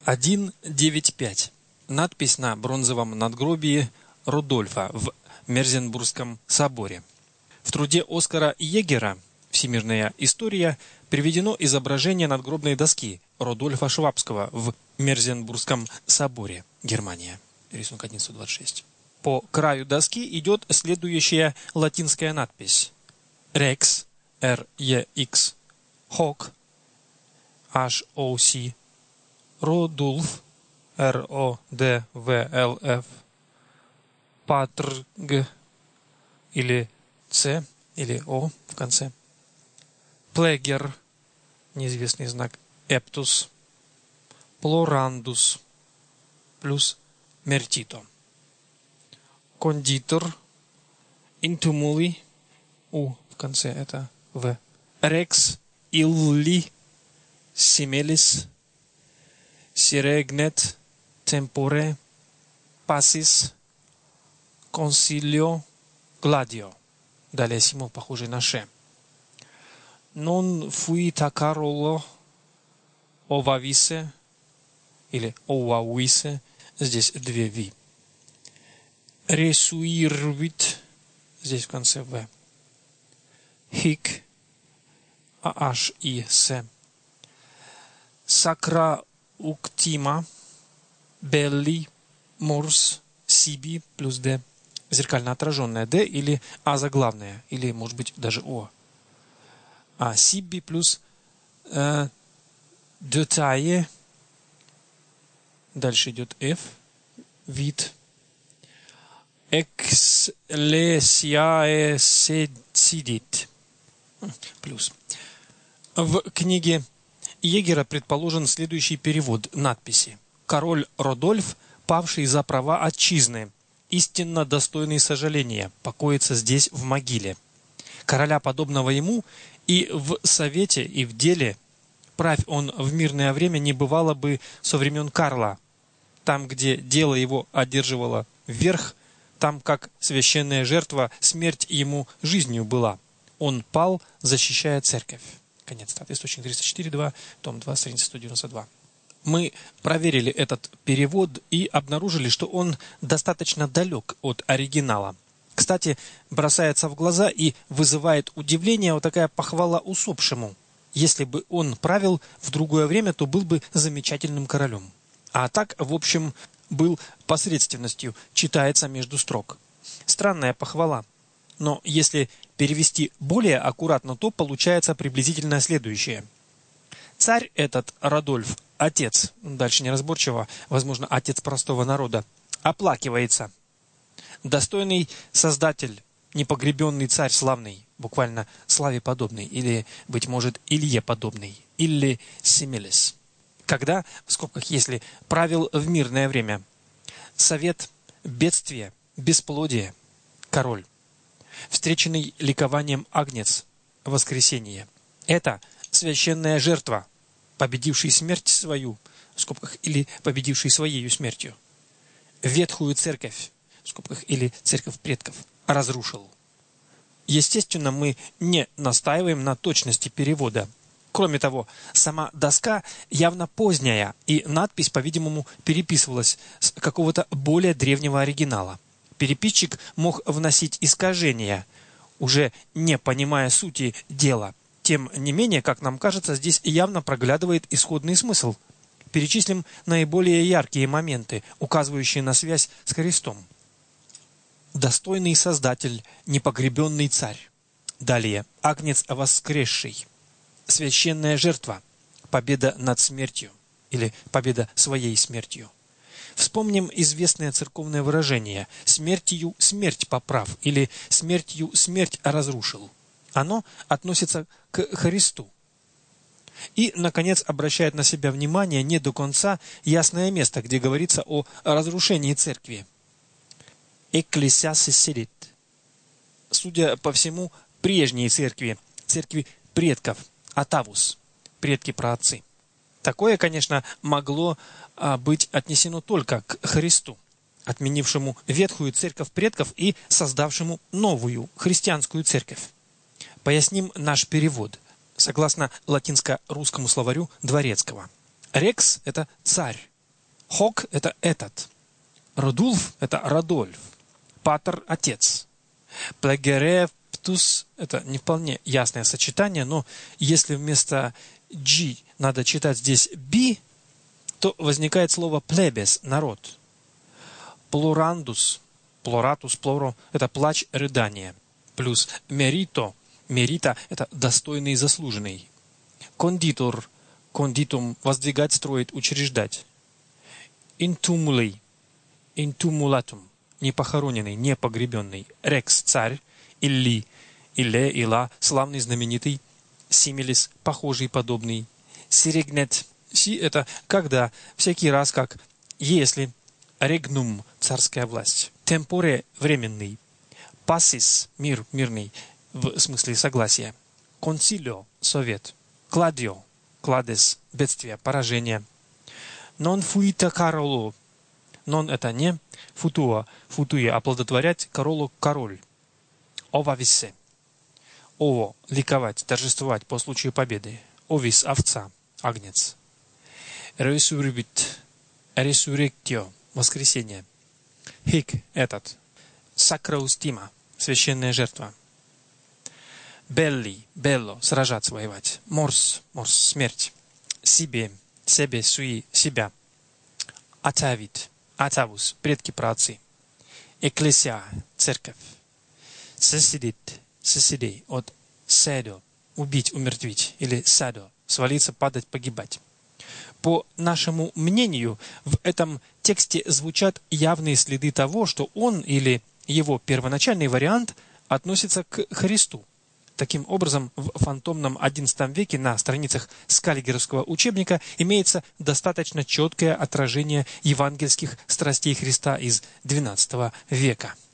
1.9.5. Надпись на бронзовом надгробии Рудольфа в Мерзенбургском соборе. В труде Оскара Егера «Всемирная история» приведено изображение надгробной доски Рудольфа Швабского в Мерзенбургском соборе, Германия. Рисунок 1126. По краю доски идет следующая латинская надпись: Rex, R-E-X, Hoc, H-O-C, Родулф, R-O-D-V-L-F, Патрг, или C, или O в конце, Плегер, неизвестный знак, Эптус, Плорандус, плюс Мертито. Кондитор, Интумули, У в конце это В, Рекс, Илли, Симелис, Сирегнет, Темпоре, Пасис, Консилио, Гладио. Далее символ, похожий на Ш. Non fuita Carolo Овависе или Овависе, здесь две Ви. Ресуирвит, здесь в конце В. Хик, H и С. Сакра Уктима, Белли, Морс, Сиби плюс Д. Зеркально отраженная Д или А заглавная, или может быть даже О. А Сиби плюс Детае. Дальше идет F. Вид. Экслесиае седит. Плюс. В книге Егера предположен следующий перевод надписи: «Король Родольф, павший за права отчизны, истинно достойный сожаления, покоится здесь в могиле. Короля, подобного ему, и в совете, и в деле, правь он в мирное время, не бывало бы со времен Карла. Там, где дело его одерживало вверх, там, как священная жертва, смерть ему жизнью была. Он пал, защищая церковь». Конец цитаты. Источник 304.2, том 2, страница 192. Мы проверили этот перевод и обнаружили, что он достаточно далек от оригинала. Кстати, бросается в глаза и вызывает удивление вот такая похвала усопшему. Если бы он правил в другое время, то был бы замечательным королем. А так, в общем, был посредственностью, читается между строк. Странная похвала. Но если перевести более аккуратно, то получается приблизительно следующее. Царь этот, Родольф, отец, дальше неразборчиво, возможно, отец простого народа, оплакивается. Достойный создатель, непогребенный царь славный, буквально славе подобный, или, быть может, Илье подобный, или Симелис. Когда, в скобках если, правил в мирное время. Совет, бедствие, бесплодие, король. Встреченный ликованием агнец, воскресение. Это священная жертва, победивший смерть свою, в скобках, или победивший своею смертью. Ветхую церковь, в скобках, или церковь предков, разрушил. Естественно, мы не настаиваем на точности перевода. Кроме того, сама доска явно поздняя, и надпись, по-видимому, переписывалась с какого-то более древнего оригинала. Переписчик мог вносить искажения, уже не понимая сути дела. Тем не менее, как нам кажется, здесь явно проглядывает исходный смысл. Перечислим наиболее яркие моменты, указывающие на связь с Христом. Достойный создатель, непогребенный царь. Далее, агнец воскресший. Священная жертва, победа над смертью или победа своей смертью. Вспомним известное церковное выражение «смертью смерть поправ» или «смертью смерть разрушил». Оно относится к Христу. И, наконец, обращает на себя внимание не до конца ясное место, где говорится о разрушении церкви. «Экклесиасе седит». Судя по всему, прежней церкви, церкви предков, атавус, предки праотцы. Такое, конечно, могло быть отнесено только к Христу, отменившему ветхую церковь предков и создавшему новую христианскую церковь. Поясним наш перевод, согласно латинско-русскому словарю Дворецкого. Рекс – это царь, Хок – это этот. Родульф – это Радольф. Патер – отец. Плегерептус – это не вполне ясное сочетание, но если вместо G надо читать здесь B, то возникает слово плебес – народ. Плурандус, плоратус, плоро – это плач, рыдание. Плюс мерито, мерита – это достойный, заслуженный. Кондитор, кондитум – воздвигать, строить, учреждать. Интумулей, интумулатум – непохороненный, непогребенный. Рекс – царь. Илли, Илле, Ила – славный, знаменитый. Симилис – похожий, подобный. Сиригнет – си – это когда, всякий раз как, если. Регнум – царская власть. Темпоре – временный. Пассис – мир, мирный, в смысле согласия. Консилио – совет. Кладио – кладес – бедствие, поражение. Non fuita Carolo. Non – это не. Футуа – футуя – оплодотворять. Кароло – король. Овависе. Ово – ликовать, торжествовать по случаю победы. Овис – овца, агнец. Ресурбит – ресурректио – воскресение. Хик – этот. Сакраустима – священная жертва. Белли – белло – сражаться, воевать. Морс – морс – смерть. Себе – себе, суи – себя. Атавит – атавус – предки, праотцы. Экклесия – церковь. Сесидит – сесидей от седо – убить, умертвить. Или садо – свалиться, падать, погибать. По нашему мнению, в этом тексте звучат явные следы того, что он или его первоначальный вариант относится к Христу. Таким образом, в фантомном XI веке на страницах Скаллигеровского учебника имеется достаточно четкое отражение евангельских страстей Христа из XII века.